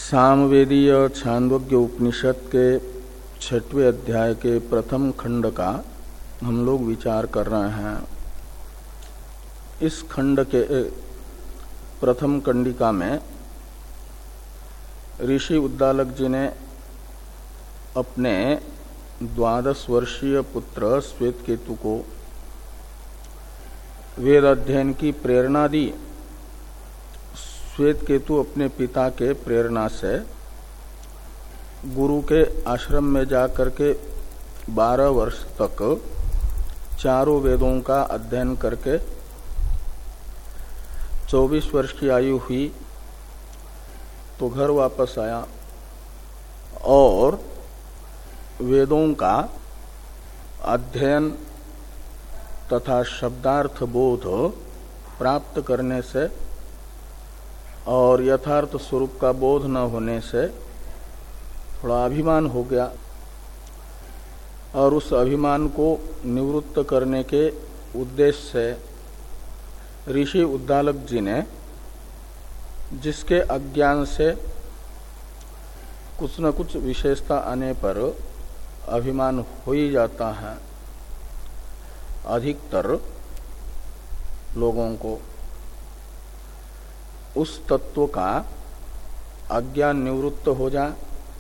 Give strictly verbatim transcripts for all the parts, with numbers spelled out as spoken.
सामवेदीय छांदोग्य उपनिषद के छठवें अध्याय के प्रथम खंड का हम लोग विचार कर रहे हैं। इस खंड के प्रथम कंडिका में ऋषि उद्दालक जी ने अपने द्वादश वर्षीय पुत्र श्वेतकेतु को वेद अध्ययन की प्रेरणा दी। श्वेतकेतु अपने पिता के प्रेरणा से गुरु के आश्रम में जाकर के बारह वर्ष तक चारों वेदों का अध्ययन करके चौबीस वर्ष की आयु हुई तो घर वापस आया और वेदों का अध्ययन तथा शब्दार्थ बोध प्राप्त करने से और यथार्थ स्वरूप का बोध न होने से थोड़ा अभिमान हो गया और उस अभिमान को निवृत्त करने के उद्देश्य से ऋषि उद्दालक जी ने जिसके अज्ञान से कुछ न कुछ विशेषता आने पर अभिमान हो ही जाता है अधिकतर लोगों को, उस तत्व का अज्ञान निवृत्त हो जाए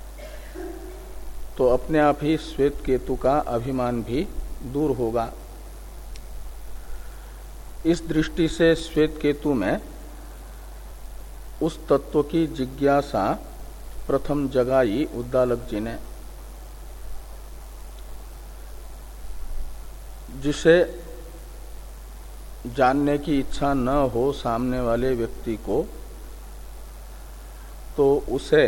तो अपने आप ही श्वेतकेतु का अभिमान भी दूर होगा। इस दृष्टि से श्वेतकेतु में उस तत्व की जिज्ञासा प्रथम जगाई उद्दालक जी ने, जिसे जानने की इच्छा न हो सामने वाले व्यक्ति को तो उसे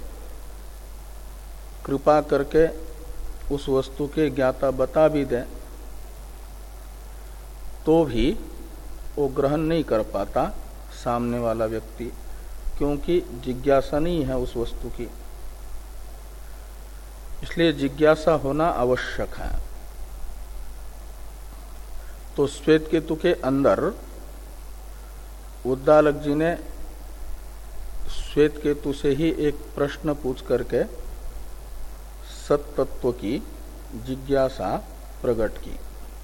कृपा करके उस वस्तु के ज्ञाता बता भी दे तो भी वो ग्रहण नहीं कर पाता सामने वाला व्यक्ति, क्योंकि जिज्ञासा नहीं है उस वस्तु की। इसलिए जिज्ञासा होना आवश्यक है। तो श्वेतकेतु के अंदर उद्दालक जी ने श्वेतकेतु से ही एक प्रश्न पूछ करके सत्तत्व की जिज्ञासा प्रकट की।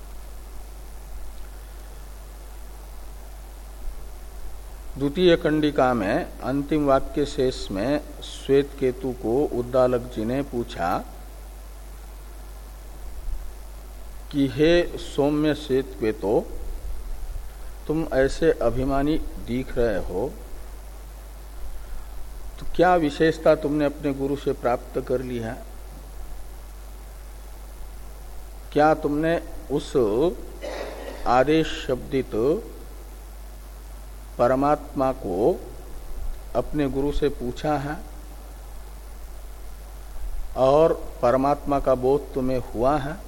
द्वितीय कंडिका में अंतिम वाक्य शेष में श्वेतकेतु को उद्दालक जी ने पूछा कि हे सौम्य श्वेतकेतु, तुम ऐसे अभिमानी दिख रहे हो तो क्या विशेषता तुमने अपने गुरु से प्राप्त कर ली है? क्या तुमने उस आदेश शब्दित परमात्मा को अपने गुरु से पूछा है और परमात्मा का बोध तुम्हें हुआ है,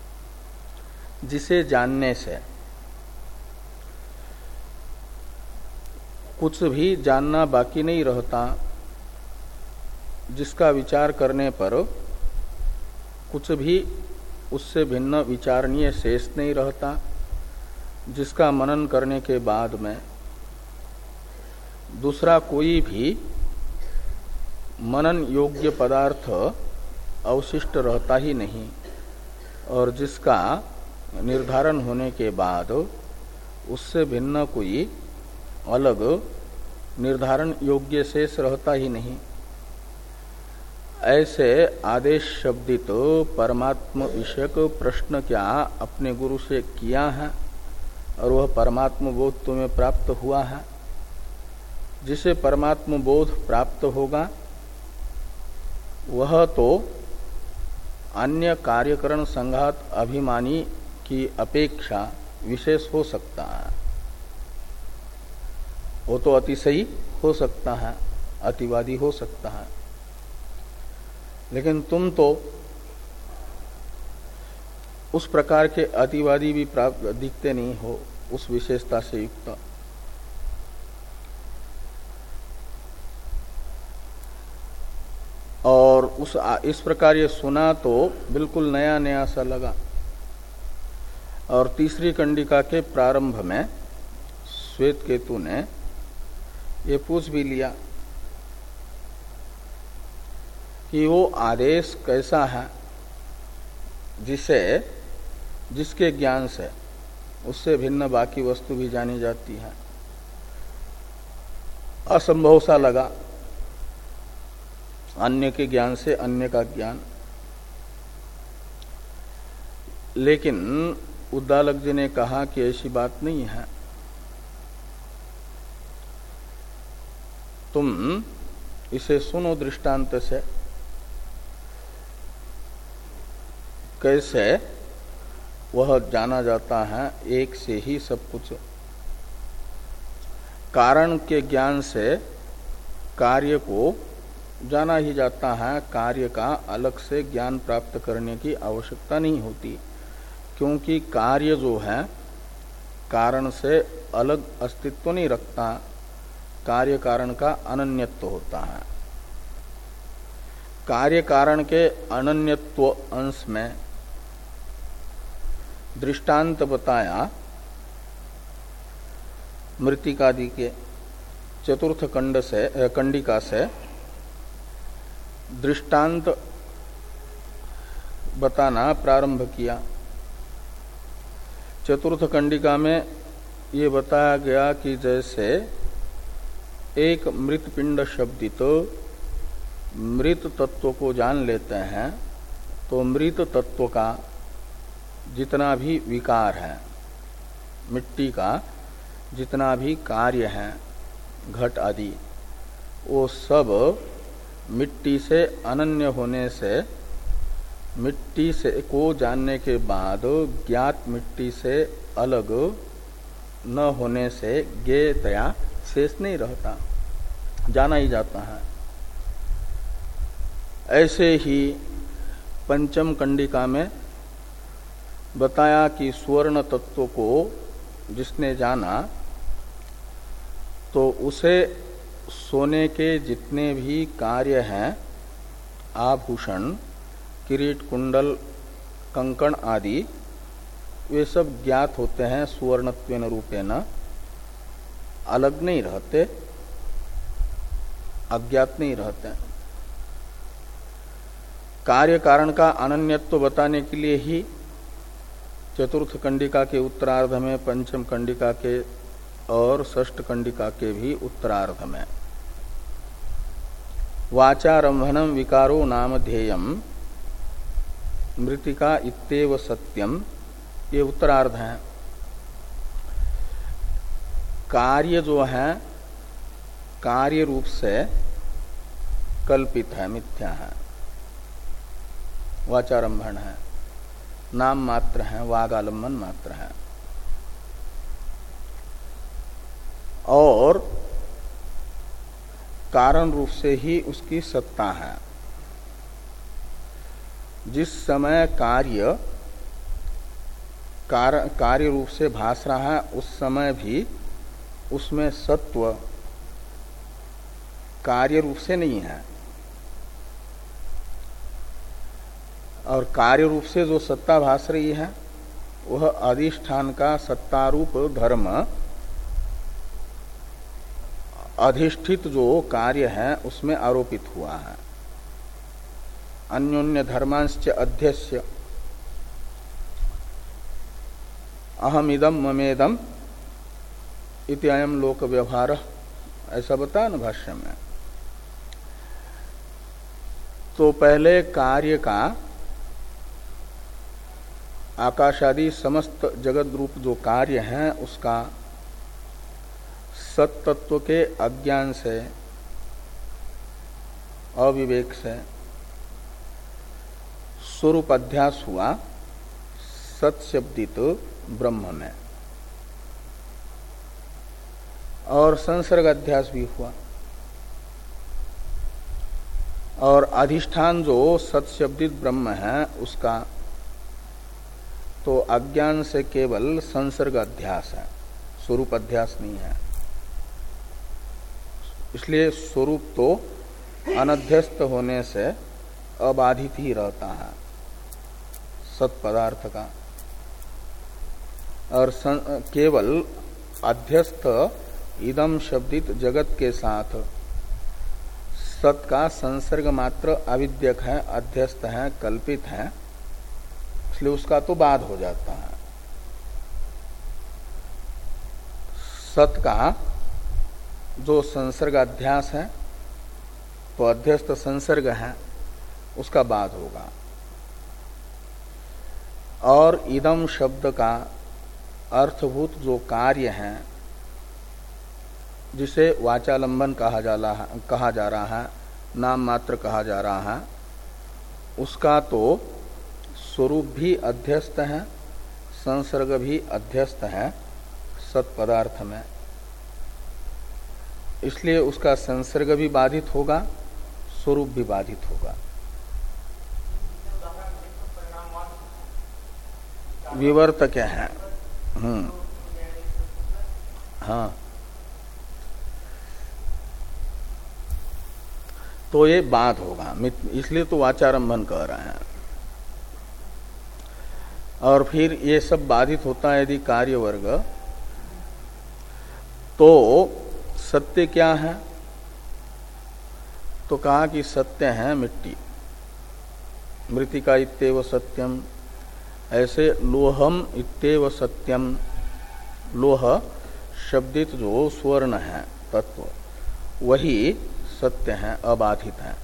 जिसे जानने से कुछ भी जानना बाकी नहीं रहता, जिसका विचार करने पर कुछ भी उससे भिन्न विचारणीय शेष नहीं रहता, जिसका मनन करने के बाद में दूसरा कोई भी मनन योग्य पदार्थ अवशिष्ट रहता ही नहीं, और जिसका निर्धारण होने के बाद उससे भिन्न कोई अलग निर्धारण योग्य शेष रहता ही नहीं। ऐसे आदेश शब्दित परमात्म विषयक प्रश्न क्या अपने गुरु से किया है और वह परमात्म बोध तुम्हें प्राप्त हुआ है? जिसे परमात्म बोध प्राप्त होगा वह तो अन्य कार्यकरण संघात अभिमानी की अपेक्षा विशेष हो सकता है। वो तो अतिशयी हो सकता है, अतिवादी हो सकता है, लेकिन तुम तो उस प्रकार के अतिवादी भी प्राप्त दिखते नहीं हो उस विशेषता से युक्त। और उस इस प्रकार ये सुना तो बिल्कुल नया नया सा लगा। और तीसरी कंडिका के प्रारंभ में श्वेतकेतु ने ये पूछ भी लिया कि वो आदेश कैसा है जिसे जिसके ज्ञान से उससे भिन्न बाकी वस्तु भी जानी जाती है। असंभव सा लगा अन्य के ज्ञान से अन्य का ज्ञान, लेकिन उद्दालक जी ने कहा कि ऐसी बात नहीं है। तुम इसे सुनो दृष्टांत से, कैसे वह जाना जाता है एक से ही सब कुछ। कारण के ज्ञान से कार्य को जाना ही जाता है, कार्य का अलग से ज्ञान प्राप्त करने की आवश्यकता नहीं होती, क्योंकि कार्य जो है कारण से अलग अस्तित्व नहीं रखता, कार्य कारण का अनन्यत्व होता है। कार्य कारण के अनन्यत्व अंश में दृष्टांत बताया मृत्तिकादि के चतुर्थ कंड से कंडिका से दृष्टांत बताना प्रारंभ किया। चतुर्थ कंडिका में ये बताया गया कि जैसे एक मृत पिंड शब्दित तो मृत तत्व को जान लेते हैं, तो मृत तत्व का जितना भी विकार है, मिट्टी का जितना भी कार्य है, घट आदि, वो सब मिट्टी से अनन्य होने से, मिट्टी से को जानने के बाद ज्ञात मिट्टी से अलग न होने से ज्ञेयतया शेष नहीं रहता, जाना ही जाता है। ऐसे ही पंचम कंडिका में बताया कि स्वर्ण तत्व को जिसने जाना तो उसे सोने के जितने भी कार्य हैं, आभूषण, किरीट, कुंडल, कंकण आदि, वे सब ज्ञात होते हैं सुवर्णत्वेन रूपेण, अलग नहीं रहते, अज्ञात नहीं रहते। कार्य कारण का अनन्यत्व बताने के लिए ही चतुर्थ कंडिका के उत्तरार्ध में, पंचम कंडिका के और षष्ठ कंडिका के भी उत्तरार्ध में वाचारंभनम विकारो नाम ध्येयम मृत्तिका इत्येव सत्यम, ये उत्तरार्ध है। कार्य जो है कार्य रूप से कल्पित है, मिथ्या है, वाचारंभन है, नाम मात्र है, वागालंबन मात्र है। और कारण रूप से ही उसकी सत्ता है। जिस समय कार्य कार्य कार्य रूप से भास रहा है, उस समय भी उसमें सत्व कार्य रूप से नहीं है, और कार्य रूप से जो सत्ता भास रही है वह अधिष्ठान का सत्तारूप धर्म, अधिष्ठित जो कार्य है उसमें आरोपित हुआ है। अन्योन्य धर्मांश्च अध्यस्य अहमिदम ममेदम इति अयम लोक व्यवहार, ऐसा बताया ना भाष्य में। तो पहले कार्य का आकाशादि समस्त जगत रूप जो कार्य है उसका सत्तत्व के अज्ञान से, अविवेक से स्वरूप अध्यास हुआ सत्शब्दित ब्रह्म में, और संसर्ग अध्यास भी हुआ, और अधिष्ठान जो सत्शब्दित ब्रह्म है उसका तो अज्ञान से केवल संसर्ग अध्यास है, स्वरूप अध्यास नहीं है। इसलिए स्वरूप तो अनध्यस्त होने से अबाधित ही रहता है सत पदार्थ का, और केवल अध्यस्त इदम शब्दित जगत के साथ सत का संसर्ग मात्र अविद्यक है, अध्यस्त है, कल्पित है, इसलिए उसका तो बाद हो जाता है। सत का जो संसर्ग अध्यास है तो अध्यस्त संसर्ग है, उसका बाद होगा। और इदम शब्द का अर्थभूत जो कार्य है जिसे वाचालंबन कहा जा रहा कहा जा रहा है, नाम मात्र कहा जा रहा है, उसका तो स्वरूप भी अध्यस्त है, संसर्ग भी अध्यस्त है सत पदार्थ में, इसलिए उसका संसर्ग भी बाधित होगा, स्वरूप भी बाधित होगा। विवर्तक है। हम्म हाँ, तो ये बात होगा, इसलिए तो वाचारंभन कह रहे हैं। और फिर ये सब बाधित होता है यदि कार्य वर्ग, तो सत्य क्या है? तो कहा कि सत्य है मिट्टी, मृतिका इत्येव सत्यम। ऐसे लोहम इत्येव सत्यम, लोह शब्दित जो स्वर्ण है तत्व, वही सत्य है, अबाधित है।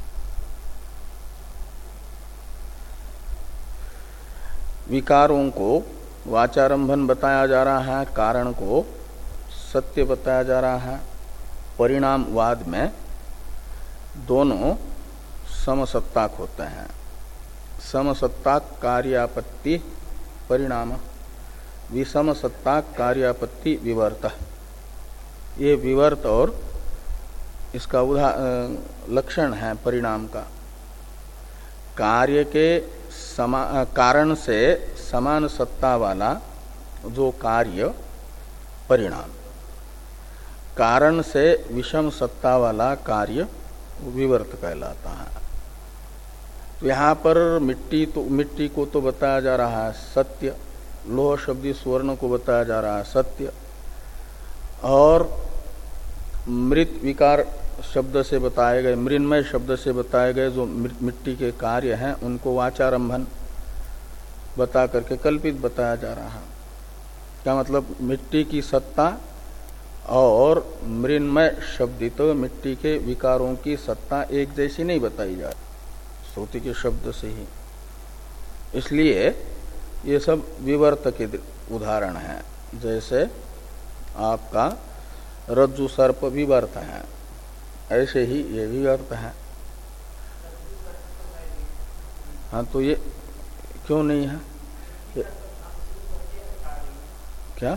विकारों को वाचारंभन बताया जा रहा है, कारण को सत्य बताया जा रहा है। परिणामवाद में दोनों समसत्ताक होते हैं। समसत्ताक कार्यापत्ति परिणाम, विषमसत्ताक कार्यापत्ति विवर्त। ये विवर्त और इसका उदा लक्षण है परिणाम का। कार्य के समा कारण से समान सत्ता वाला जो कार्य परिणाम, कारण से विषम सत्ता वाला कार्य विवर्त कहलाता है। तो यहाँ पर मिट्टी तो मिट्टी को तो बताया जा रहा है सत्य, लोह शब्दी स्वर्ण को बताया जा रहा है सत्य, और मृत विकार शब्द से बताए गए, मृन्मय शब्द से बताए गए जो मिट्टी के कार्य हैं उनको वाचारंभन बता करके कल्पित बताया जा रहा है। क्या मतलब? मिट्टी की सत्ता और मृन्मय शब्दित तो मिट्टी के विकारों की सत्ता एक जैसी नहीं बताई जा रही श्रुति के शब्द से ही, इसलिए ये सब विवर्त के उदाहरण हैं। जैसे आपका रज्जु सर्प विवर्त है, ऐसे ही ये विवर्त है। हाँ, तो ये क्यों नहीं है? ये, क्या?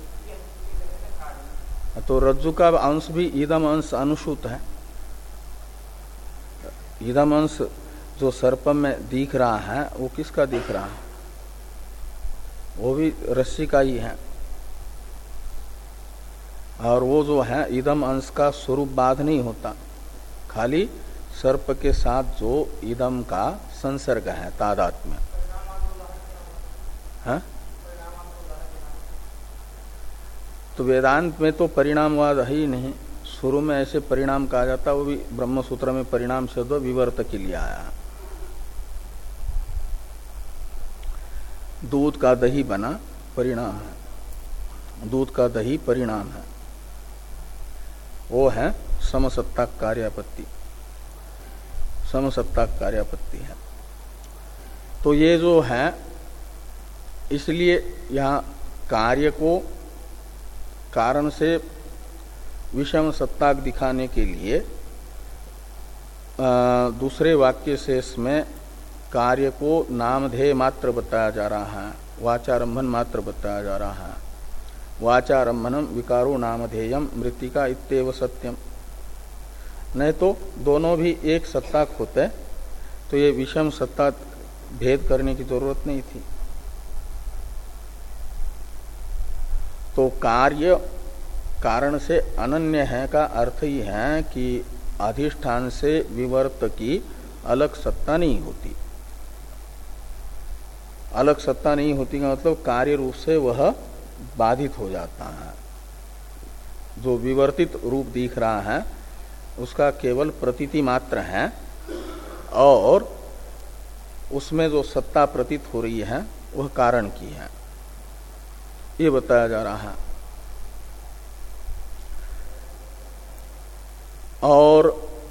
तो रज्जु का अंश भी इदम अंश अनुसूत है। इदम अंश जो सर्प में दिख रहा है वो किसका दिख रहा है? वो भी रस्सी का ही है। और वो जो है इदम अंश का स्वरूप बाध नहीं होता, खाली सर्प के साथ जो इदम का संसर्ग है तादात्म्य है। तो वेदांत में तो परिणामवाद है ही नहीं, शुरू में ऐसे परिणाम कहा जाता, वो भी ब्रह्म सूत्र में परिणाम शब्द विवर्त के लिए आया। दूध का दही बना परिणाम है, दूध का दही परिणाम है, वो है समसत्ताक कार्यापत्ति, समसत्ताक कार्यापत्ति है। तो ये जो है, इसलिए यहाँ कार्य को कारण से विषम सत्ताक दिखाने के लिए आ, दूसरे वाक्य से इसमें कार्य को नामधेय मात्र बताया जा रहा है, वाचारंभन मात्र बताया जा रहा है। वाचारंभनम विकारो नामधेयम मृतिका इत्येव सत्यम। नहीं तो दोनों भी एक सत्ताक होते तो ये विषम सत्ता भेद करने की जरूरत नहीं थी। तो कार्य कारण से अनन्य है का अर्थ ही है कि अधिष्ठान से विवर्त की अलग सत्ता नहीं होती। अलग सत्ता नहीं होती का मतलब कार्य रूप से वह बाधित हो जाता है। जो विवर्तित रूप दिख रहा है उसका केवल प्रतीति मात्र है और उसमें जो सत्ता प्रतीत हो रही है वह कारण की है, ये बताया जा रहा है। और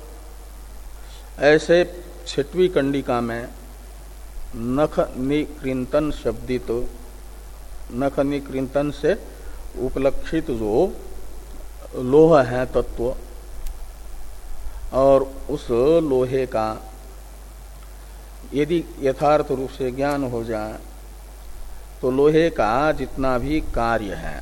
ऐसे छठवीं कंडिका में नख निकृंतन शब्दित, नख निकृंतन से उपलक्षित जो लोह है तत्व, और उस लोहे का यदि यथार्थ रूप से ज्ञान हो जाए तो लोहे का जितना भी कार्य है,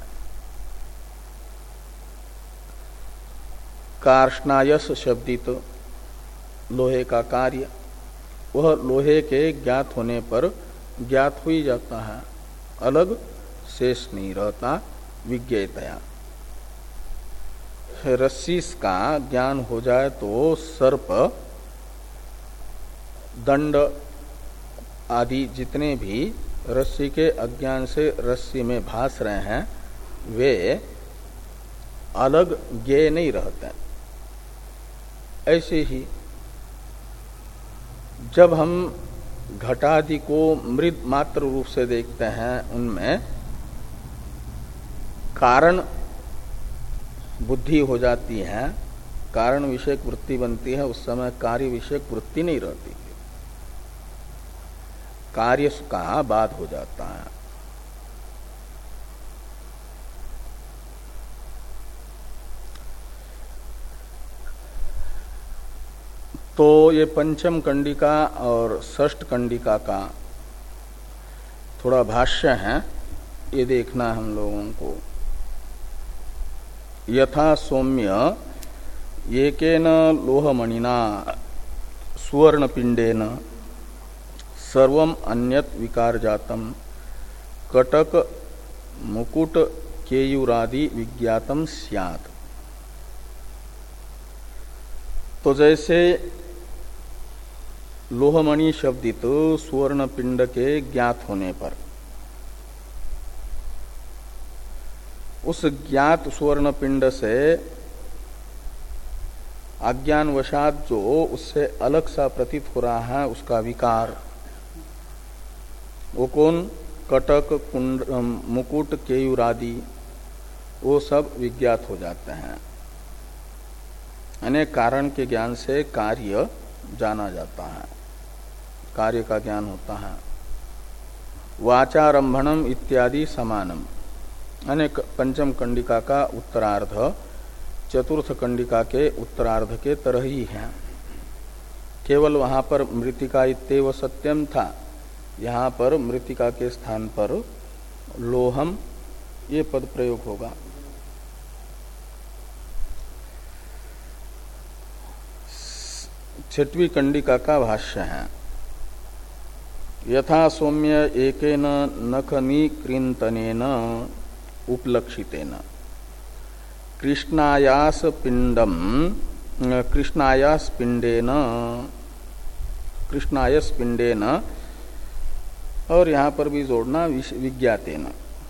कार्ष्णायस शब्दित लोहे का कार्य, वह लोहे के ज्ञात होने पर ज्ञात हो ही जाता है, अलग शेष नहीं रहता विज्ञेयतया। रस्सी का ज्ञान हो जाए तो सर्प, दंड आदि जितने भी रस्सी के अज्ञान से रस्सी में भास रहे हैं वे अलग ज्ञेय नहीं रहते। ऐसे ही जब हम घटादि को मृद मात्र रूप से देखते हैं, उनमें कारण बुद्धि हो जाती है, कारण विषयक वृत्ति बनती है, उस समय कार्य विषयक वृत्ति नहीं रहती, कार्य का बाध हो जाता है। तो ये पंचम कंडिका और षष्ठ कंडिका का थोड़ा भाष्य है, ये देखना हम लोगों को। यथा सौम्य एकेन लोहमणिना सुवर्ण पिंडेन सर्वम अन्यत विकार जातम कटक मुकुट केयूरादि विज्ञातम स्यात्। तो जैसे लोहमणि शब्दित सुवर्ण पिंड के ज्ञात होने पर उस ज्ञात सुवर्ण पिंड से अज्ञानवशात जो उससे अलग सा प्रतीत हो रहा है उसका विकार, वो कौन, कटक कुंड मुकुट केयूरादि, वो सब विज्ञात हो जाते हैं। अनेक कारण के ज्ञान से कार्य जाना जाता है, कार्य का ज्ञान होता है। वाचारंभणम इत्यादि समानम, अनेक पंचम कंडिका का उत्तरार्ध चतुर्थ कंडिका के उत्तरार्ध के तरह ही है। केवल वहां पर मृतिका इत्येव सत्यम था, यहाँ पर मृतिका के स्थान पर लोहम ये पद प्रयोग होगा। छठवीं कंडिका का भाष्य है। यथा सौम्य एकेन नखनिकृंतनेन उपलक्षितेन कृष्णायास पिंडम कृष्णायास पिंडेन कृष्णायस पिंडेन, और यहां पर भी जोड़ना विज्ञातेन।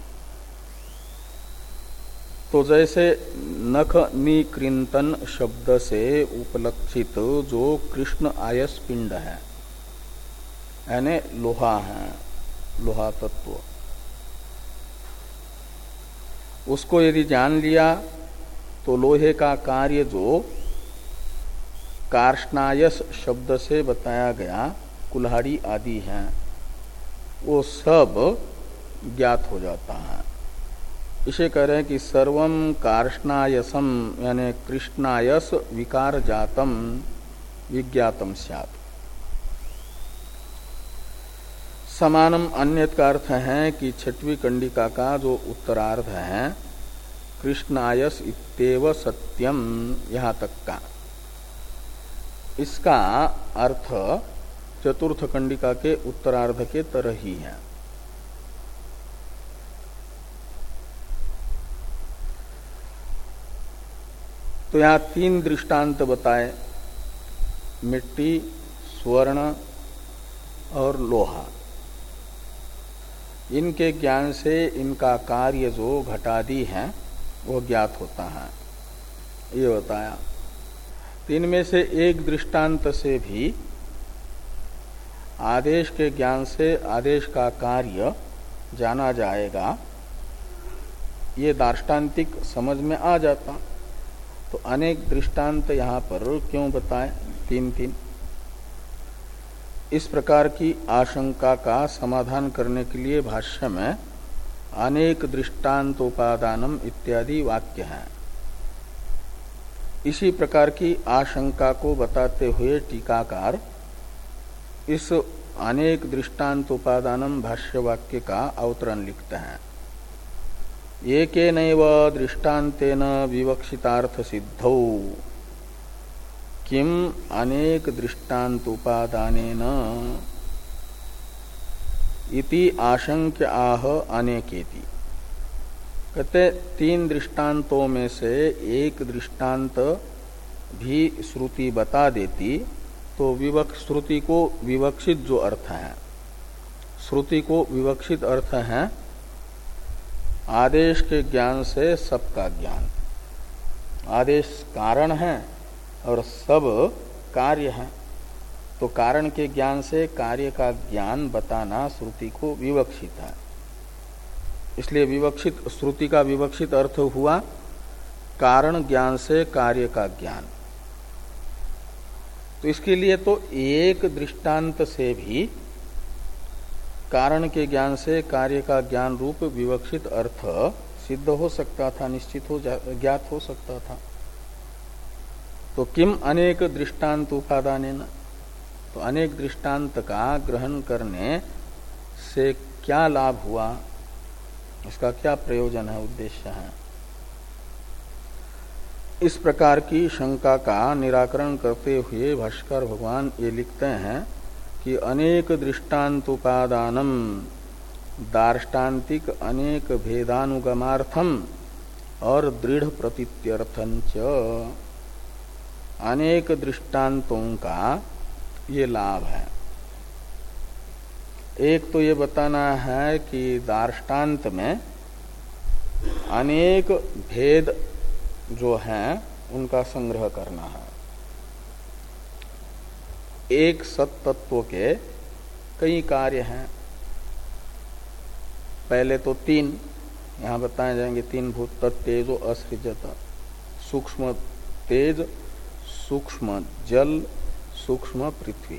तो जैसे नख निकृंतन शब्द से उपलक्षित जो कृष्ण आयस पिंड है, यानी लोहा है, लोहा तत्व, उसको यदि जान लिया तो लोहे का कार्य जो कार्ष्णायस शब्द से बताया गया, कुल्हाड़ी आदि हैं, वो सब ज्ञात हो जाता है। इसे कह रहे हैं कि सर्वम कार्ष्णायसम यानी कृष्णायस विकार जातम विज्ञातम स्यात्। समानम अन्यत का अर्थ है कि छठवीं कंडिका का जो उत्तरार्ध है कृष्णायस इत्येव सत्यम, यहाँ तक का, इसका अर्थ चतुर्थ कंडिका के उत्तरार्ध के तरह ही है। तो यहाँ तीन दृष्टांत बताए, मिट्टी, स्वर्ण और लोहा। इनके ज्ञान से इनका कार्य जो घटादि है वो ज्ञात होता है, ये बताया। तो इनमें से एक दृष्टांत से भी आदेश के ज्ञान से आदेश का कार्य जाना जाएगा, ये दार्ष्टान्तिक समझ में आ जाता। तो अनेक दृष्टांत यहाँ पर क्यों बताए, तीन तीन। इस प्रकार की आशंका का समाधान करने के लिए भाष्य में अनेक दृष्टांतोपादानम इत्यादि वाक्य हैं। इसी प्रकार की आशंका को बताते हुए टीकाकार इस अनेक दृष्टांतोपादानम भाष्य वाक्य का अवतरण लिखते हैं। एकेनैव दृष्टान्तेन विवक्षितार्थ सिद्धौ किम अनेक दृष्टान्तोपादानेन इति आशंक्य आह अनेकेति। कहते तीन दृष्टांतों में से एक दृष्टांत भी श्रुति बता देती तो विवक्ष श्रुति को विवक्षित जो अर्थ है, श्रुति को विवक्षित अर्थ है आदेश के ज्ञान से सबका ज्ञान। आदेश कारण है और सब कार्य है, तो कारण के ज्ञान से कार्य का ज्ञान बताना श्रुति को विवक्षित है। इसलिए विवक्षित श्रुति का विवक्षित अर्थ हुआ कारण ज्ञान से कार्य का ज्ञान। तो इसके लिए तो एक दृष्टांत से भी कारण के ज्ञान से कार्य का ज्ञान रूप विवक्षित अर्थ सिद्ध हो सकता था, निश्चित हो ज्ञात हो सकता था। तो किम अनेक दृष्टांत उपादानेन, तो अनेक दृष्टांत का ग्रहण करने से क्या लाभ हुआ, इसका क्या प्रयोजन है, उद्देश्य है। इस प्रकार की शंका का निराकरण करते हुए भाष्कर भगवान ये लिखते हैं कि अनेक दृष्टान्तोपादानम दार्ष्टान्तिक अनेक भेदानुगमार्थम और दृढ़ प्रतीत्यर्थं च। अनेक दृष्टांतों का ये लाभ है। एक तो ये बताना है कि दार्ष्टान्त में अनेक भेद जो हैं उनका संग्रह करना है। एक सत्तत्व के कई कार्य हैं। पहले तो तीन यहां बताए जाएंगे, तीन भूत तत्तेजो असृजत, सूक्ष्म तेज, सूक्ष्म जल, सूक्ष्म पृथ्वी।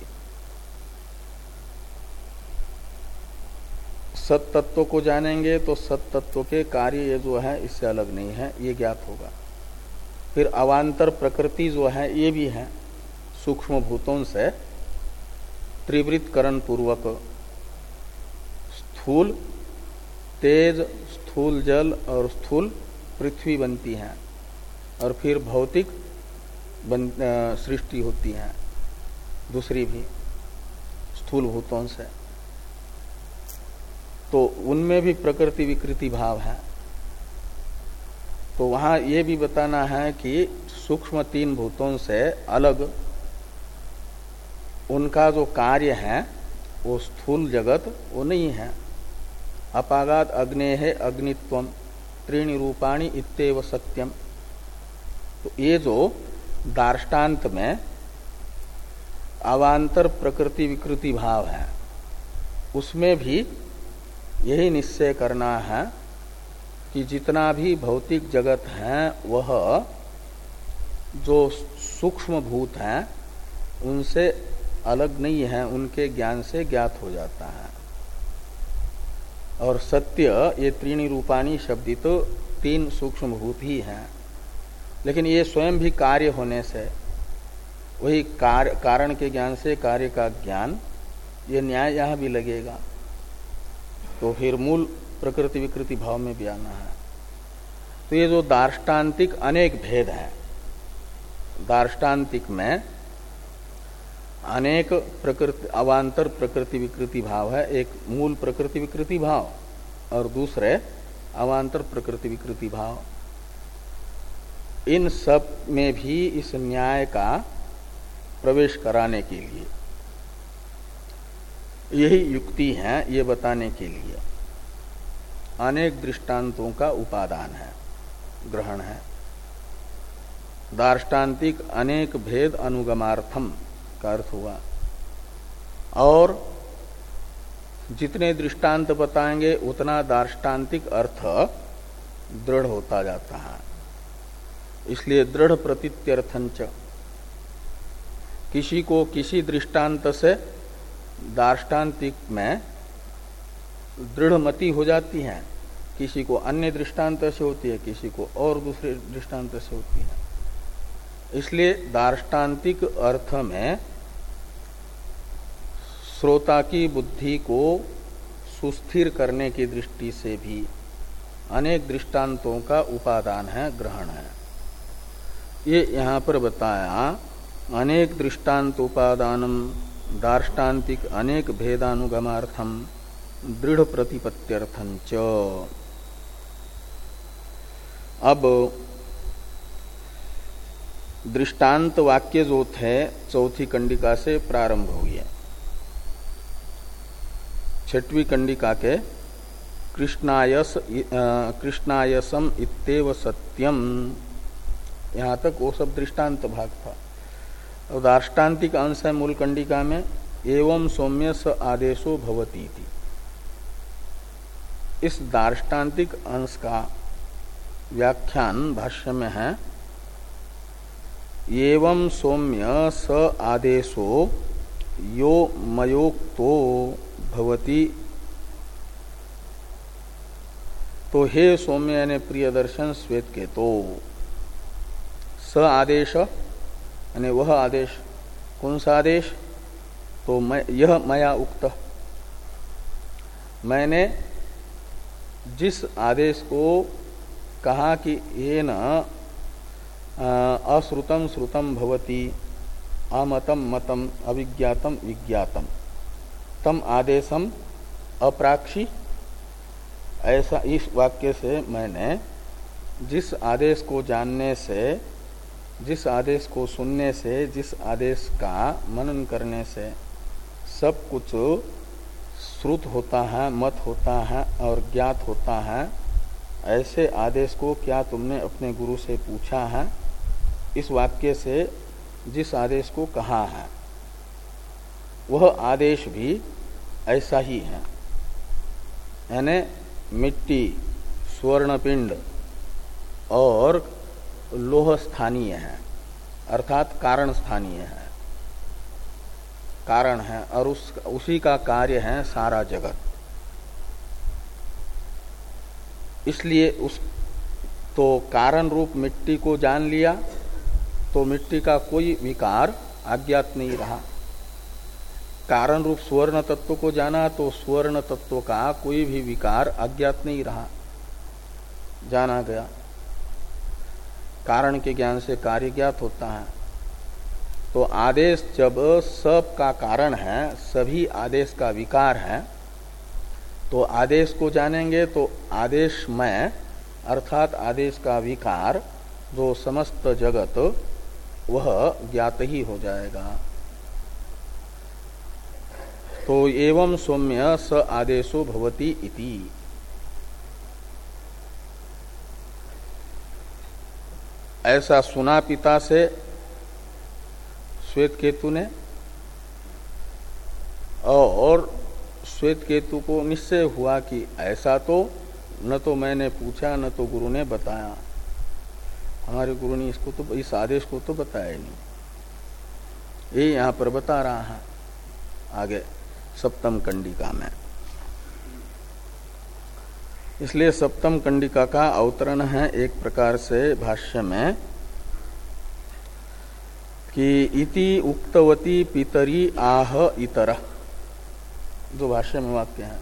सत्तत्व को जानेंगे तो सत्तत्व के कार्य ये जो है इससे अलग नहीं है, ये ज्ञात होगा। फिर अवान्तर प्रकृति जो है ये भी है, सूक्ष्म भूतों से त्रिवृत्करण पूर्वक स्थूल तेज, स्थूल जल और स्थूल पृथ्वी बनती हैं और फिर भौतिक सृष्टि होती है दूसरी भी स्थूल भूतों से। तो उनमें भी प्रकृति विकृति भाव है। तो वहां ये भी बताना है कि सूक्ष्म तीन भूतों से अलग उनका जो कार्य है वो स्थूल जगत वो नहीं है। अपागाद अग्ने है अग्नित्वम त्रीणि रूपाणि इत्येव सत्यम। तो ये जो दार्ष्टान्त में अवान्तर प्रकृति विकृति भाव है उसमें भी यही निश्चय करना है कि जितना भी भौतिक जगत है वह जो सूक्ष्म भूत हैं उनसे अलग नहीं है, उनके ज्ञान से ज्ञात हो जाता है। और सत्य ये त्रीणि रूपाणी शब्दित तो तीन सूक्ष्म भूत ही हैं, लेकिन ये स्वयं भी कार्य होने से वही कार, कारण के ज्ञान से कार्य का ज्ञान, ये न्याय यहाँ भी लगेगा। तो फिर मूल प्रकृति विकृति भाव में भी आना है। तो ये जो दार्ष्टान्तिक अनेक भेद है, दार्ष्टान्तिक में अनेक प्रकृति अवान्तर प्रकृति विकृति भाव है, एक मूल प्रकृति विकृति भाव और दूसरे अवान्तर प्रकृति विकृति भाव। इन सब में भी इस न्याय का प्रवेश कराने के लिए यही युक्ति है, ये बताने के लिए अनेक दृष्टांतों का उपादान है, ग्रहण है। दार्ष्टान्तिक अनेक भेद अनुगमार्थम का अर्थ हुआ। और जितने दृष्टांत बताएंगे उतना दार्ष्टान्तिक अर्थ दृढ़ होता जाता है। इसलिए दृढ़ प्रतीत्यर्थंच, किसी को किसी दृष्टांत से दार्ष्टान्तिक में दृढ़मति हो जाती है, किसी को अन्य दृष्टांत से होती है, किसी को और दूसरे दृष्टांत से होती है। इसलिए दार्ष्टान्तिक अर्थ में श्रोता की बुद्धि को सुस्थिर करने की दृष्टि से भी अनेक दृष्टांतों का उपादान है, ग्रहण है। ये यहाँ पर बताया अनेक दृष्टांत उपादानम दार्ष्टान्तिक अनेक भेदानुगमार्थम दृढ़ प्रतिपत्त्यर्थं च। अब दृष्टांत वाक्य जो थे चौथी कंडिका से प्रारंभ हुई है। छठवीं कंडिका के कृष्णायस कृष्णायसम इत्येव सत्यम, यहाँ तक वो सब दृष्टांत भाग था। और दार्ष्टान्तिक अंश है मूल कंडिका में, एवं सौम्य स आदेशो भवती थी। इस दार्ष्टान्तिक अंश का व्याख्यान भाष्य में है, एवं सौम्य स आदेशो यो मयोक्तो भवती। तो हे सौम्य यानी प्रिय दर्शन श्वेत के, तो स आदेश यानी वह आदेश, कौन सा आदेश? तो मैं यह मया उक्त, मैंने जिस आदेश को कहा कि ये न अश्रुतम श्रुतम भवति, अमतम मतम, अविज्ञातम विज्ञातम, तम आदेशम अप्राक्षी, ऐसा इस वाक्य से मैंने जिस आदेश को जानने से, जिस आदेश को सुनने से, जिस आदेश का मनन करने से सब कुछ श्रुत होता है, मत होता है और ज्ञात होता है, ऐसे आदेश को क्या तुमने अपने गुरु से पूछा है? इस वाक्य से जिस आदेश को कहा है वह आदेश भी ऐसा ही है। यानी मिट्टी, स्वर्णपिंड और लोह स्थानीय है, अर्थात कारण स्थानीय है, कारण है, और उस उसी का कार्य है सारा जगत। इसलिए उस तो कारण रूप मिट्टी को जान लिया तो मिट्टी का कोई विकार अज्ञात नहीं रहा। कारण रूप स्वर्ण तत्व को जाना तो स्वर्ण तत्व का कोई भी विकार अज्ञात नहीं रहा, जाना गया। कारण के ज्ञान से कार्य ज्ञात होता है। तो आदेश जब सब का कारण है, सभी आदेश का विकार है, तो आदेश को जानेंगे तो आदेश में अर्थात आदेश का विकार जो समस्त जगत वह ज्ञात ही हो जाएगा। तो एवं सौम्य स आदेशो भवति इति। ऐसा सुना पिता से श्वेत केतु ने, और श्वेत केतु को निश्चय हुआ कि ऐसा तो न तो मैंने पूछा न तो गुरु ने बताया, हमारे गुरु ने इसको तो इस आदेश को तो बताया ही नहीं। ये यहाँ पर बता रहा है आगे सप्तम कंडिका में। इसलिए सप्तम कंडिका का अवतरण है एक प्रकार से भाष्य में कि इति उक्तवती पितरी आह इतर, जो भाष्य में वाक्य है।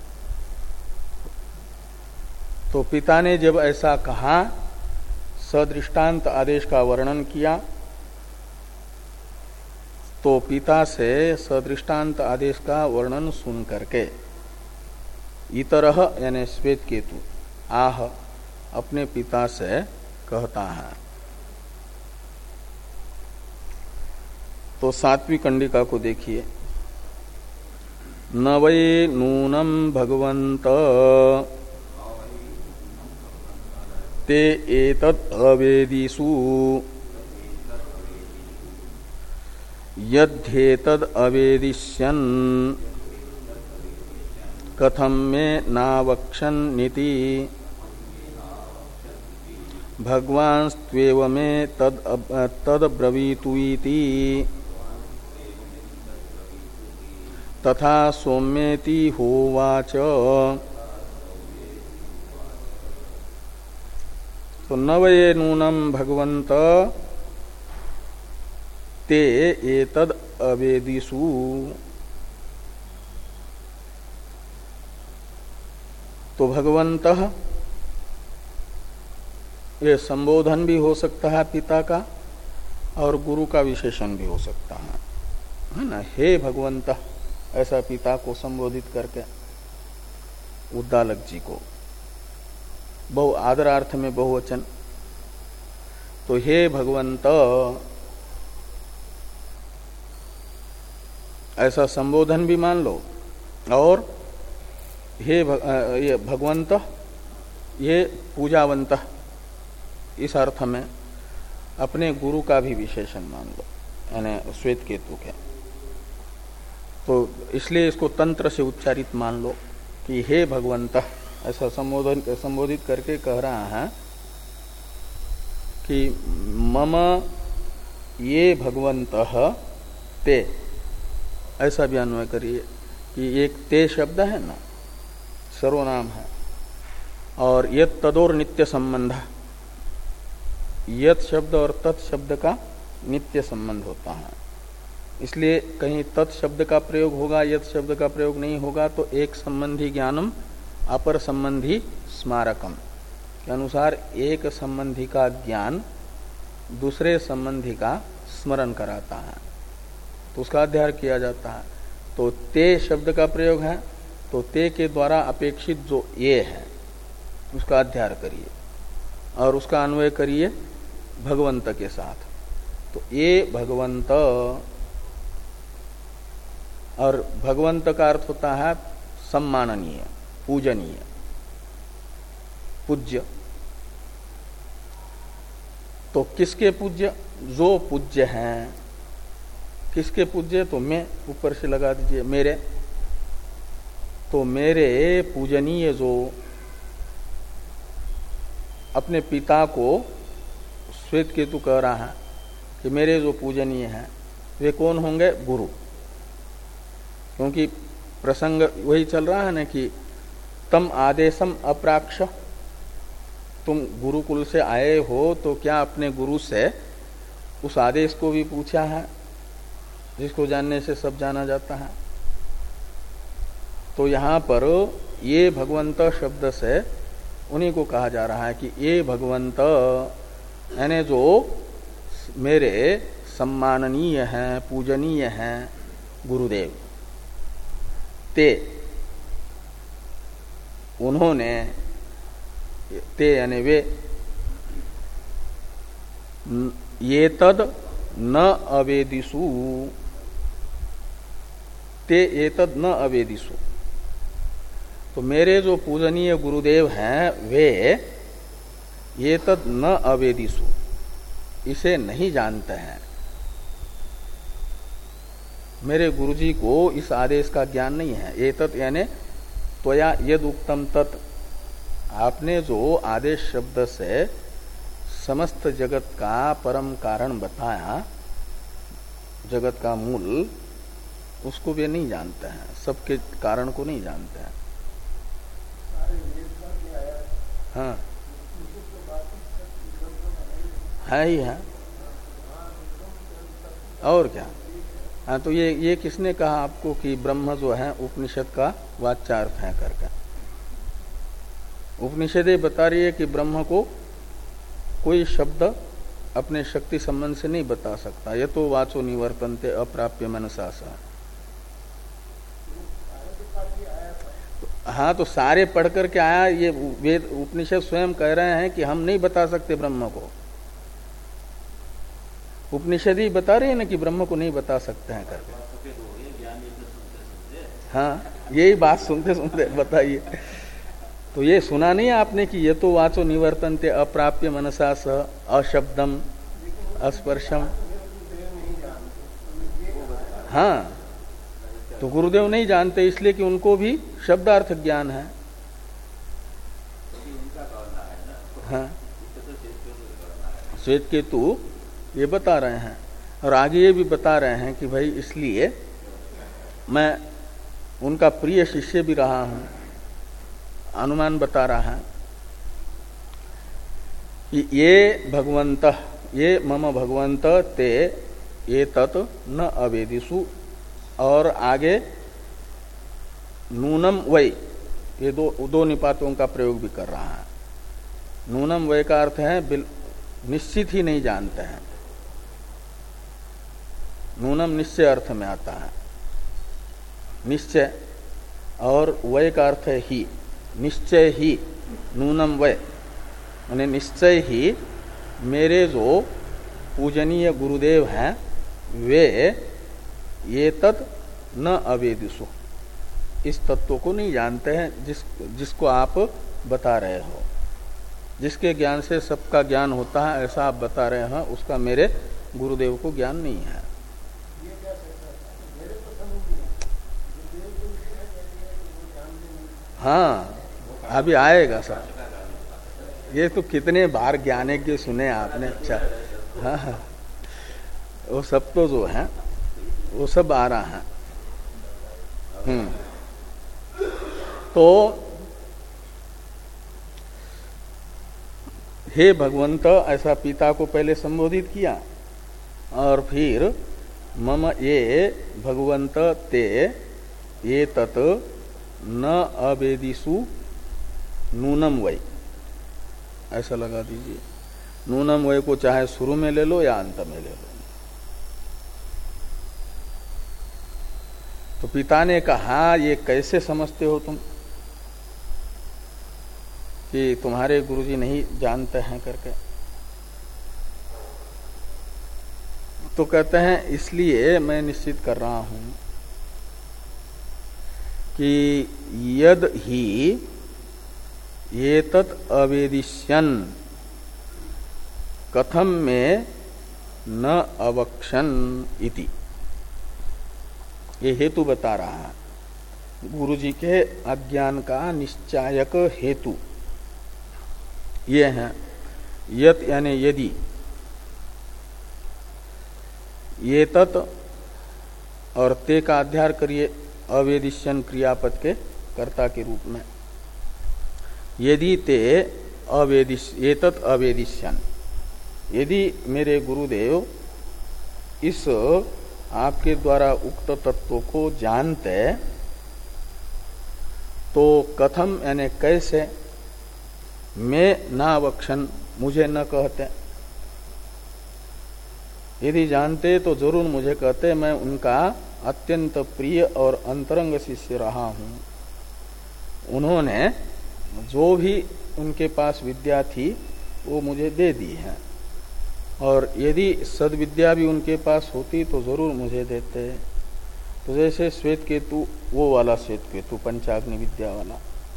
तो पिता ने जब ऐसा कहा, सदृष्टांत आदेश का वर्णन किया, तो पिता से सदृष्टांत आदेश का वर्णन सुन करके इतरह यानी श्वेत केतु आह अपने पिता से कहता है। तो सातवीं कंडिका को देखिए, न वै नूनम भगवंत ते एतत् अवेदिषु यद्धेतद अवेदिष्यन् कथम में नावक्षन् नीति भगवांस्त्वेव में तद तद ब्रवीतुइति तथा सौम्येति होवाच। तो नवये नूनम भगवंत ते एतद अवेदिषु। तो भगवंतः ये संबोधन भी हो सकता है पिता का और गुरु का विशेषण भी हो सकता है, है ना। हे भगवंतः ऐसा पिता को संबोधित करके उद्दालक जी को बहु आदरार्थ में बहुवचन। तो हे भगवंत ऐसा संबोधन भी मान लो, और हे भग, ये भगवंत ये पूजावंत इस अर्थ में अपने गुरु का भी विशेषण मान लो, यानी श्वेत केतु के। तो इसलिए इसको तंत्र से उच्चारित मान लो कि हे भगवंत ऐसा संबोधन संबोधित करके कह रहा है कि मम ये भगवंतः ते, ऐसा भी अन्वय करिए कि एक ते शब्द है ना, सर्वनाम है, और यत तदोर नित्य संबंध, यत शब्द और तत् शब्द का नित्य संबंध होता है। इसलिए कहीं तत् शब्द का प्रयोग होगा, यत शब्द का प्रयोग नहीं होगा, तो एक संबंधी ज्ञानम अपर संबंधी स्मारकम के अनुसार एक संबंधी का ज्ञान दूसरे संबंधी का स्मरण कराता है, तो उसका अध्ययन किया जाता है। तो ते शब्द का प्रयोग है, तो ते के द्वारा अपेक्षित जो ये है उसका अध्ययन करिए और उसका अन्वय करिए भगवंत के साथ। तो ये भगवंत, और भगवंत का अर्थ होता है सम्माननीय, पूजनीय, पूज्य। तो किसके पूज्य? जो पूज्य हैं। किसके पूज्य? तो मैं ऊपर से लगा दीजिए मेरे। तो मेरे पूजनीय जो अपने पिता को श्वेत केतु कह रहा है कि मेरे जो पूजनीय हैं वे कौन होंगे? गुरु। क्योंकि प्रसंग वही चल रहा है ना कि तम आदेशम अप्राक्ष, तुम गुरुकुल से आए हो तो क्या अपने गुरु से उस आदेश को भी पूछा है जिसको जानने से सब जाना जाता है। तो यहाँ पर ये भगवंत शब्द से उन्हीं को कहा जा रहा है कि ये भगवंत यानी जो मेरे सम्माननीय हैं, पूजनीय हैं गुरुदेव, ते उन्होंने, ते यानी वे, ये तद न अवेदिषु, ते एतद न अवेदिषु। तो मेरे जो पूजनीय गुरुदेव हैं वे ये तद न अवेदिषु, इसे नहीं जानते हैं। मेरे गुरुजी को इस आदेश का ज्ञान नहीं है। ये तत् यानी त्वया यद उक्तम तत्, आपने जो आदेश शब्द से समस्त जगत का परम कारण बताया, जगत का मूल, उसको वे नहीं जानते हैं, सबके कारण को नहीं जानते हैं। हाँ है ही है, और क्या। हाँ तो ये ये किसने कहा आपको कि ब्रह्म जो है उपनिषद का वाच्यार्थ है करके? उपनिषदें बता रही है कि ब्रह्म को कोई शब्द अपने शक्ति संबंध से नहीं बता सकता। ये तो वाचो निवर्तन्ते अप्राप्य मनसा सा। हाँ तो सारे पढ़ करके आया, ये वेद उपनिषद स्वयं कह रहे हैं कि हम नहीं बता सकते ब्रह्म को। उपनिषद ही बता रहे हैं ना कि ब्रह्म को नहीं बता सकते हैं करके। हाँ यही बात सुनते सुनते बताइए। तो ये सुना नहीं आपने कि ये तो वाचो निवर्तन्ते अप्राप्य मनसा स अशब्दम अस्पर्शम। हाँ, तो गुरुदेव नहीं जानते इसलिए कि उनको भी शब्दार्थ ज्ञान है। हाँ, श्वेत केतु ये बता रहे हैं और आगे ये भी बता रहे हैं कि भाई इसलिए मैं उनका प्रिय शिष्य भी रहा हूं। अनुमान बता रहा है कि ये भगवंत ये मम भगवंत ते ये तत् न अवेदिषु, और आगे नूनम वै, ये दो दो निपातों का प्रयोग भी कर रहा है। नूनम वै का अर्थ है बिल निश्चित ही नहीं जानते हैं। नूनम निश्चय अर्थ में आता है, निश्चय, और वै का अर्थ है ही, निश्चय ही, नूनम वै माने निश्चय ही मेरे जो पूजनीय गुरुदेव हैं वे ये तत् न अवेदिषु, इस तत्व को नहीं जानते हैं जिस जिसको आप बता रहे हो। जिसके ज्ञान से सबका ज्ञान होता है ऐसा आप बता रहे हैं, उसका मेरे गुरुदेव को ज्ञान नहीं है। हाँ, अभी आएगा सर, ये तो कितने बार ज्ञानज्ञ सुने आपने। अच्छा, हाँ हाँ, वो सब तो जो है वो सब आ रहा है। हम्म तो हे भगवंत ऐसा पिता को पहले संबोधित किया, और फिर मम ये भगवंत ते ये तत् न अवेदिषु नूनम वै, ऐसा लगा दीजिए। नूनम वै को चाहे शुरू में ले लो या अंत में ले लो। तो पिता ने कहा ये कैसे समझते हो तुम कि तुम्हारे गुरुजी नहीं जानते हैं करके। तो कहते हैं इसलिए मैं निश्चित कर रहा हूं कि यद ही ये तत् अवेदिष्यन् कथम में न अवक्षन इति, ये हेतु बता रहा है। गुरुजी के अज्ञान का निश्चायक हेतु ये है। यत यानी यदि, ये तत् और ते का अध्यार करिए अवेदिष्यन क्रियापद के कर्ता के रूप में। यदि ते अवेदिश ये तत् अवेदिष्यन, यदि मेरे गुरुदेव इस आपके द्वारा उक्त तत्व को जानते तो कथम यानी कैसे, मैं ना वक्षण मुझे न कहते। यदि जानते तो जरूर मुझे कहते, मैं उनका अत्यंत प्रिय और अंतरंग शिष्य रहा हूं। उन्होंने जो भी उनके पास विद्या थी वो मुझे दे दी है, और यदि सद्विद्या भी उनके पास होती तो जरूर मुझे देते। तो जैसे श्वेत केतु, वो वाला श्वेत केतु पंचाग्नि विद्या वाला,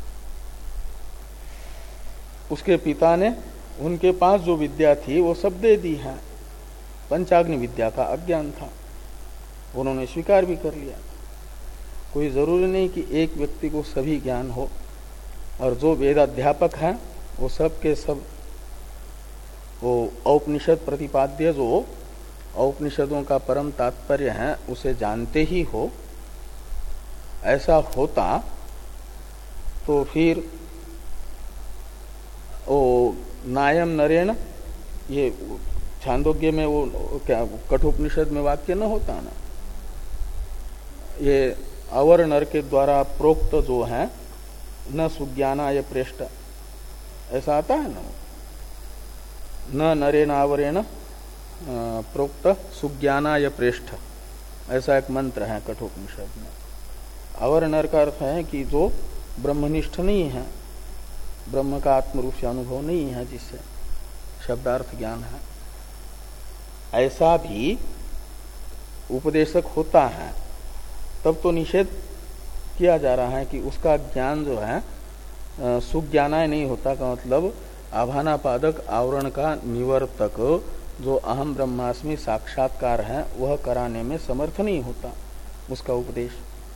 उसके पिता ने उनके पास जो विद्या थी वो सब दे दी है। पंचाग्नि विद्या का अज्ञान था, उन्होंने स्वीकार भी कर लिया। कोई जरूरी नहीं कि एक व्यक्ति को सभी ज्ञान हो, और जो वेदाध्यापक हैं वो सब के सब वो औपनिषद प्रतिपाद्य जो औपनिषदों का परम तात्पर्य है उसे जानते ही हो। ऐसा होता तो फिर ओ नायम नरेण, ये छांदोग्य में वो क्या कठोपनिषद में वाक्य न होता ना, ये अवर नर के द्वारा प्रोक्त जो है न सुज्ञानाय प्रेष्ठ, ऐसा आता है ना, न नरेण आवरेण प्रोक्त सुज्ञानाय प्रेष्ठ, ऐसा एक मंत्र है कठोपनिषद में। अवर नर का अर्थ है कि जो ब्रह्मनिष्ठ नहीं है, ब्रह्म का आत्मरूप से अनुभव नहीं है, जिससे शब्दार्थ ज्ञान है, ऐसा भी उपदेशक होता है। तब तो निषेध किया जा रहा है कि उसका ज्ञान जो है सुज्ञानाय नहीं होता, का मतलब आभानापादक आवरण का निवर्तक जो अहम ब्रह्मास्मि साक्षात्कार है वह कराने में समर्थ नहीं होता। उसका उपदेश।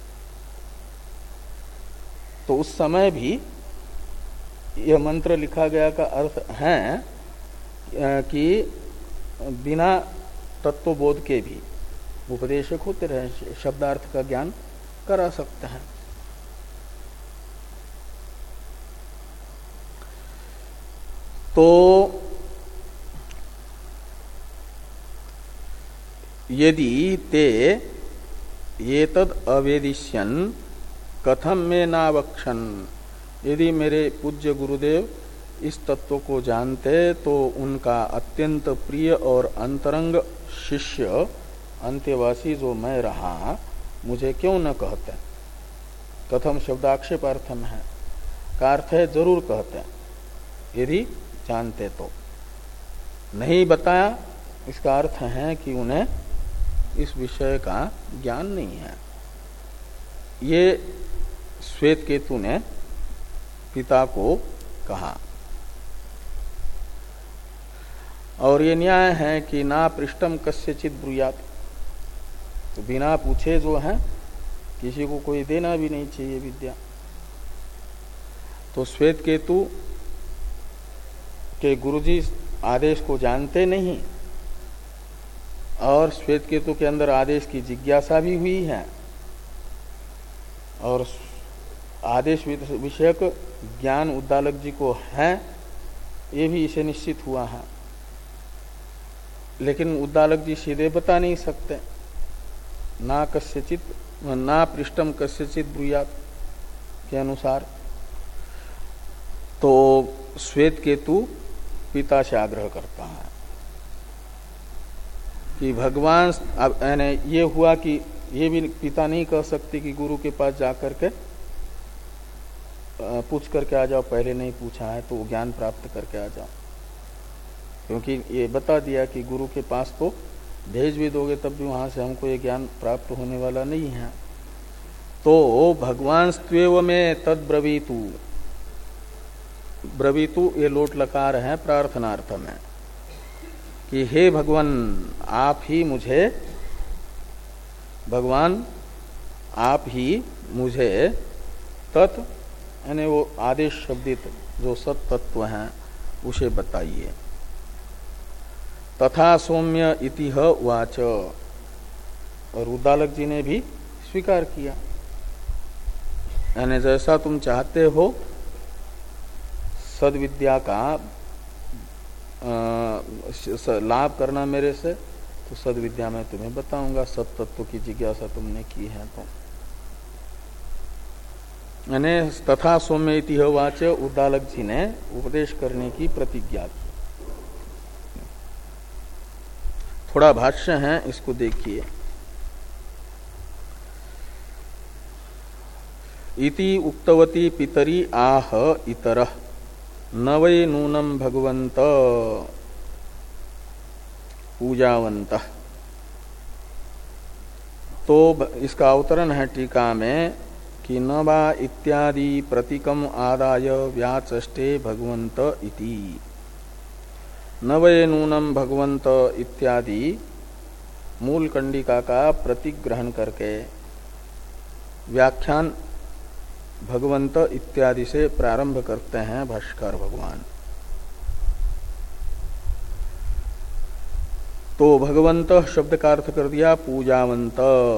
तो उस समय भी यह मंत्र लिखा गया का अर्थ है कि बिना तत्वबोध के भी उपदेशक होते रहे, शब्दार्थ का ज्ञान करा सकते हैं। तो यदि ते एतद अवेदिष्यन् कथम में नावक्षन्, यदि मेरे पूज्य गुरुदेव इस तत्व को जानते तो उनका अत्यंत प्रिय और अंतरंग शिष्य अंत्यवासी जो मैं रहा मुझे क्यों न कहते। कथम शब्दाक्षेप अर्थम है, का अर्थ है जरूर कहते यदि जानते तो। नहीं बताया इसका अर्थ है कि उन्हें इस विषय का ज्ञान नहीं है। ये श्वेत केतु ने पिता को कहा। और ये न्याय है कि ना पृष्ठम कस्यचित ब्रूयात, तो बिना पूछे जो है किसी को कोई देना भी नहीं चाहिए विद्या। तो श्वेत केतु के गुरुजी आदेश को जानते नहीं और श्वेत केतु के अंदर आदेश की जिज्ञासा भी हुई है और आदेश विषयक ज्ञान उद्दालक जी को है, ये भी इसे निश्चित हुआ है। लेकिन उद्दालक जी सीधे बता नहीं सकते, ना कस्यचित ना पृष्ठम कस्यचित ब्रूयात के अनुसार। तो श्वेत केतु पिता से आग्रह करता है कि भगवान, अब यानी ये हुआ कि ये भी पिता नहीं कह सकते कि गुरु के पास जाकर के पूछ करके आ जाओ, पहले नहीं पूछा है तो ज्ञान प्राप्त करके आ जाओ, क्योंकि ये बता दिया कि गुरु के पास तो भेज भी दोगे तब भी वहां से हमको ये ज्ञान प्राप्त होने वाला नहीं है। तो भगवान स्त्वेव में तद ब्रवीतु, ब्रवीतु ये लोट लकार है प्रार्थनार्थ में कि हे भगवान आप ही मुझे, भगवान आप ही मुझे तत् यानी वो आदेश शब्दित जो सत तत्व है उसे बताइए। तथा सौम्य इतिह वाच, और उद्दालक जी ने भी स्वीकार किया, यानी जैसा तुम चाहते हो सद्विद्या का लाभ करना मेरे से, तो सद्विद्या मैं तुम्हें बताऊंगा, सत तत्व की जिज्ञासा तुमने की है तो। यानी तथा सौम्य इतिह वाच, उद्दालक जी ने उपदेश करने की प्रतिज्ञा की। थोड़ा भाष्य है, इसको देखिए। इति उक्तवती पितरी आह इतरः न वै नूनम भगवंत पूजावंतः। तो इसका अवतरण है टीका में कि न वा इत्यादि प्रतीकम आदाय व्याचष्टे भगवंत इति। न वै नूनम भगवंत इत्यादि मूल कंडिका का प्रतीक ग्रहण करके व्याख्यान भगवंत इत्यादि से प्रारंभ करते हैं भाष्कर भगवान। तो भगवंत शब्द का अर्थ कर दिया पूजावंत।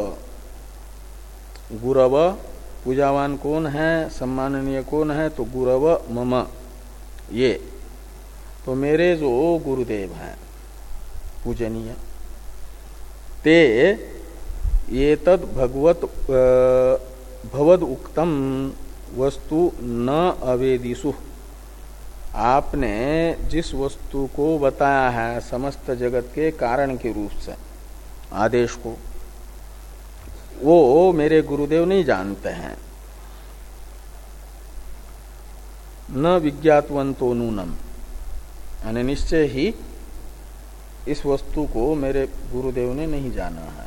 गुरव, पूजावान कौन है, सम्माननीय कौन है, तो गुरव मम, ये तो मेरे जो गुरुदेव हैं पूजनीय, ते ये तद भगवत भवद उक्तम वस्तु न अवेदिसु, आपने जिस वस्तु को बताया है समस्त जगत के कारण के रूप से आदेश को, वो मेरे गुरुदेव नहीं जानते हैं। न विज्ञातवंतो नूनम, यानी निश्चय ही इस वस्तु को मेरे गुरुदेव ने नहीं जाना है।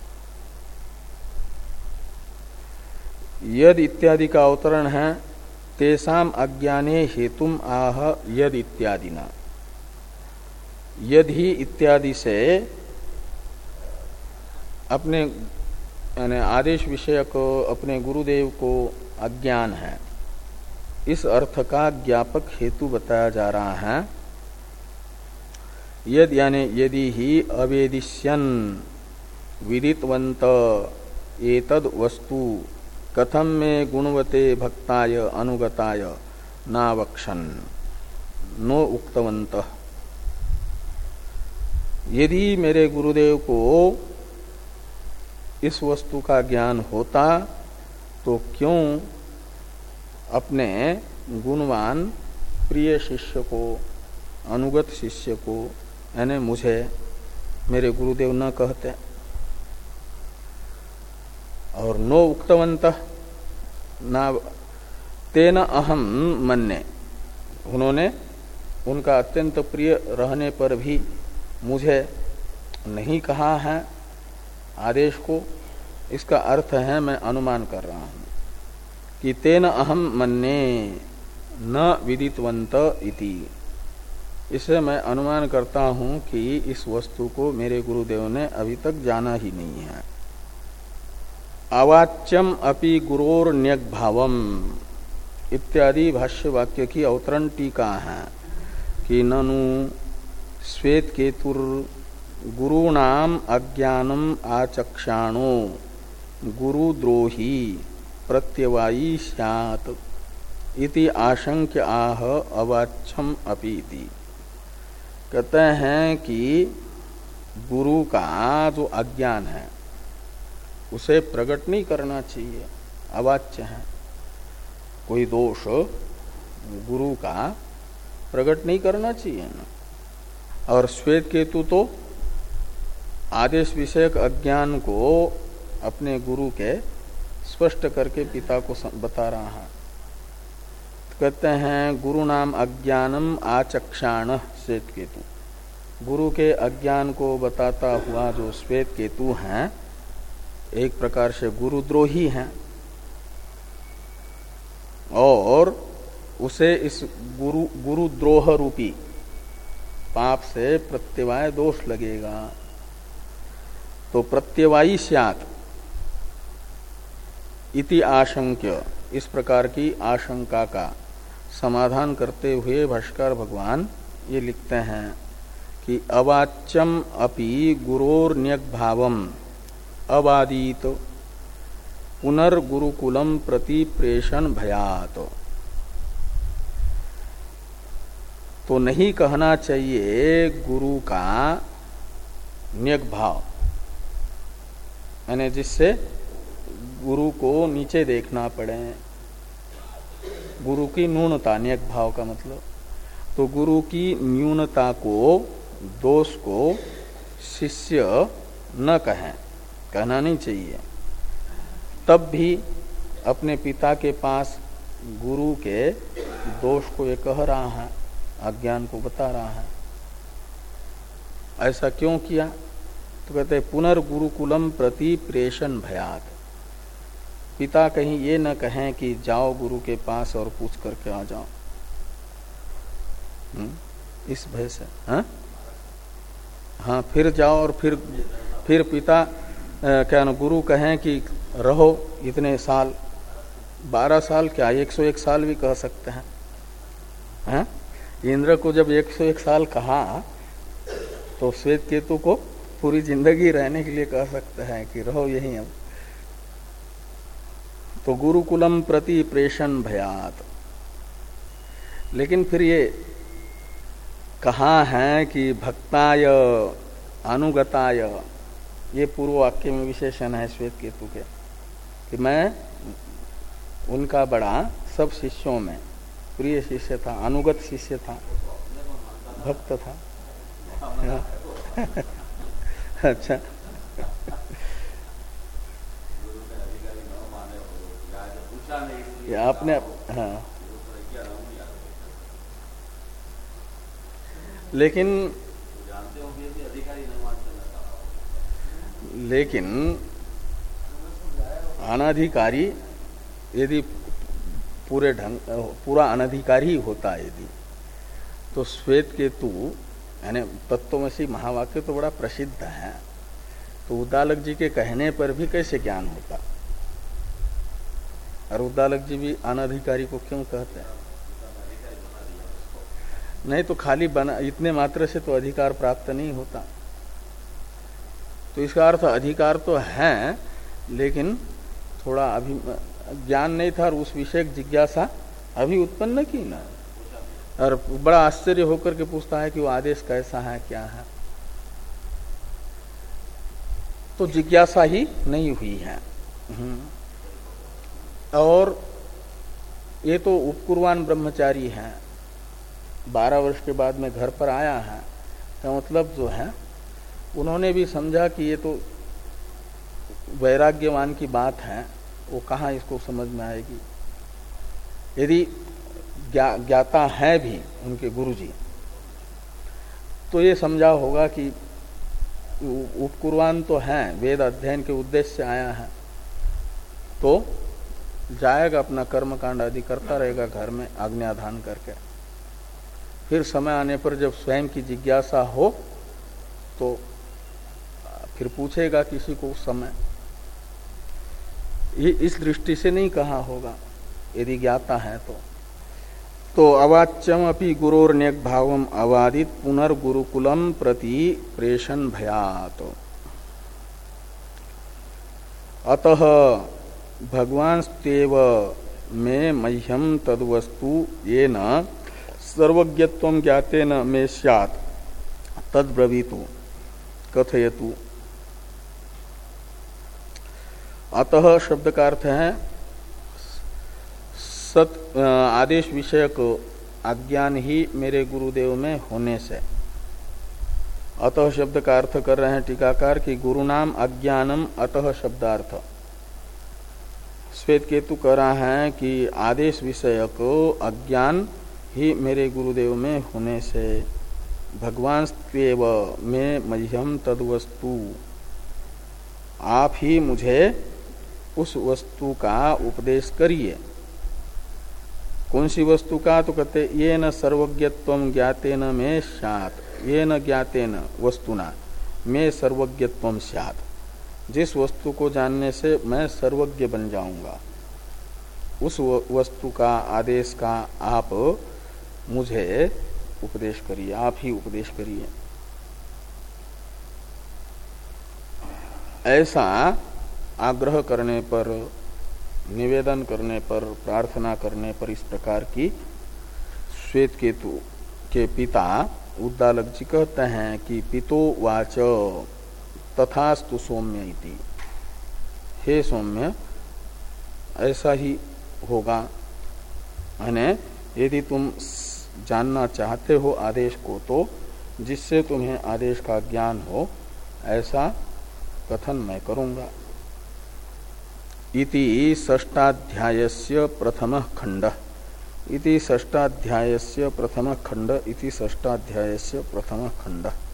यद इत्यादि का अवतरण है तेसाम अज्ञाने हेतुम आह यद इत्यादि ना। यद ही इत्यादि से अपने यानी आदेश विषयक अपने गुरुदेव को अज्ञान है, इस अर्थ का ज्ञापक हेतु बताया जा रहा है। यद यानी यदि ही अवेदिष्यन् विदितवंत एतद वस्तु कथम में गुणवते भक्ताय अनुगताय नावक्षन् नो उक्तवंत। यदि मेरे गुरुदेव को इस वस्तु का ज्ञान होता तो क्यों अपने गुणवान प्रिय शिष्य को, अनुगत शिष्य को, यानी मुझे मेरे गुरुदेव न कहते। और नो उक्तवंत ना तेन अहम मन्ने, उन्होंने उनका अत्यंत प्रिय रहने पर भी मुझे नहीं कहा है आदेश को। इसका अर्थ है मैं अनुमान कर रहा हूं कि तेन अहम मन्ने न विदितवंत इति। इससे मैं अनुमान करता हूं कि इस वस्तु को मेरे गुरुदेव ने अभी तक जाना ही नहीं है। अवाच्यम अपि गुरोर न्यग भावम इत्यादि भाष्य वाक्य की अवतरण टीका है कि ननु श्वेत केतुर गुरुणाम अज्ञानम आचक्षाणो गुरुद्रोही प्रत्यवायी स्यात् इति आशंक्य आह अवाच्यम अपीति। कहते हैं कि गुरु का जो अज्ञान है उसे प्रकट नहीं करना चाहिए, अवाच्य है। कोई दोष गुरु का प्रकट नहीं करना चाहिए ना। और श्वेत केतु तो आदेश विषयक अज्ञान को अपने गुरु के स्पष्ट करके पिता को बता रहा है। तो कहते हैं गुरु नाम अज्ञानम आचक्षाण श्वेत केतु, गुरु के अज्ञान को बताता हुआ जो श्वेत केतु हैं एक प्रकार से गुरुद्रोही हैं और उसे इस गुरु गुरुद्रोह रूपी पाप से प्रत्यवाय दोष लगेगा। तो प्रत्यवायी स्यात् इति आशंक्य, इस प्रकार की आशंका का समाधान करते हुए भाष्कर भगवान ये लिखते हैं कि अवाच्यम अपि गुरोर्न्यग भावम अबादित पुनर्गुरुकुलम प्रति प्रेषण भयात। तो नहीं कहना चाहिए गुरु का न्यग भाव, यानी जिससे गुरु को नीचे देखना पड़े, गुरु की न्यूनता, न्यग भाव का मतलब। तो गुरु की न्यूनता को, दोष को शिष्य न कहें, कहना नहीं चाहिए। तब भी अपने पिता के पास गुरु के दोष को ये कह रहा है, अज्ञान को बता रहा है। ऐसा क्यों किया? तो कहते हैं पुनर्गुरुकुलम प्रति प्रेषण भयात। पिता कहीं ये न कहें कि जाओ गुरु के पास और पूछ करके आ जाओ, हुँ? इस भय से। हाँ हाँ फिर जाओ और फिर फिर पिता क्या न गुरु कहें कि रहो इतने साल, बारह साल क्या एक सौ एक साल भी कह सकते हैं। हाँ? इंद्र को जब एक सौ एक साल कहा तो श्वेत केतु को पूरी जिंदगी रहने के लिए कह सकते हैं कि रहो यहीं अब। तो गुरुकुलम प्रति प्रेषण भयात। लेकिन फिर ये कहा है कि भक्ताय अनुगताय, ये पूर्व वाक्य में विशेषण है श्वेत केतु के कि मैं उनका बड़ा सब शिष्यों में प्रिय शिष्य था, अनुगत शिष्य था, भक्त था। अच्छा ये आपने, हाँ लेकिन लेकिन अनधिकारी यदि पूरे ढंग पूरा अनधिकारी होता यदि, तो श्वेत केतु यानी तत्वमसी महावाक्य तो बड़ा प्रसिद्ध है, तो उद्दालक जी के कहने पर भी कैसे ज्ञान होता? और उद्दालक जी भी अनधिकारी को क्यों कहते हैं? नहीं तो खाली बना इतने मात्र से तो अधिकार प्राप्त नहीं होता। तो इसका अर्थ अधिकार तो है, लेकिन थोड़ा अभी ज्ञान नहीं था और उस विषय जिज्ञासा अभी उत्पन्न की ना, और बड़ा आश्चर्य होकर के पूछता है कि वो आदेश कैसा है, क्या है। तो जिज्ञासा ही नहीं हुई है। और ये तो उपकुर्वान ब्रह्मचारी है, बारह वर्ष के बाद में घर पर आया है, तो मतलब जो है उन्होंने भी समझा कि ये तो वैराग्यवान की बात है, वो कहाँ इसको समझ में आएगी। यदि ज्ञा, ज्ञाता है भी उनके गुरुजी, तो ये समझा होगा कि उपकुर्वान तो है, वेद अध्ययन के उद्देश्य से आया है, तो जाएगा अपना कर्म कांड आदि करता रहेगा घर में आज्ञाधान करके। फिर समय आने पर जब स्वयं की जिज्ञासा हो तो फिर पूछेगा किसी को उस समय। ये इस दृष्टि से नहीं कहा होगा यदि ज्ञाता है तो। तो अवाच्यम अपि गुरोर्न्यक भावम अवादित पुनर्गुरुकुलम प्रति प्रेषण भयात। अतः भगवांस्तेव मे मह्यम तद्वस्तु येन सर्वज्ञत्वं ज्ञातेन मे स्यात् तद्ब्रवीतु कथयतु। अतः शब्द का अर्थ है सत आदेश विषयक अज्ञान ही मेरे गुरुदेव में होने से। अतः शब्द का अर्थ कर रहे हैं टीकाकार कि गुरु नाम अज्ञानम अतः शब्दार्थ। श्वेत केतु कह रहा है कि आदेश विषयक अज्ञान ही मेरे गुरुदेव में होने से। भगवान स्त्वेव में मह्यम तद्वस्तु, आप ही मुझे उस वस्तु का उपदेश करिए। कौन सी वस्तु का? तो कहते ये न सर्वज्ञत्वम ज्ञातेन में स्यात्, ये न ज्ञातेन वस्तुना में सर्वज्ञत्वम स्यात्। जिस वस्तु को जानने से मैं सर्वज्ञ बन जाऊंगा, उस वस्तु का आदेश का आप मुझे उपदेश करिए, आप ही उपदेश करिए। ऐसा आग्रह करने पर, निवेदन करने पर, प्रार्थना करने पर इस प्रकार की श्वेत केतु के पिता उद्दालक जी कहते हैं कि पितो वाच तथास्तु सौम्य इति। हे सौम्य, ऐसा ही होगा। यानी यदि तुम जानना चाहते हो आदेश को, तो जिससे तुम्हें आदेश का ज्ञान हो ऐसा कथन मैं करूंगा। इति षष्ठाध्यायस्य प्रथमः खंडः। इति षष्ठाध्यायस्य प्रथमः खंड इति षष्ठाध्यायस्य प्रथमः खंडः।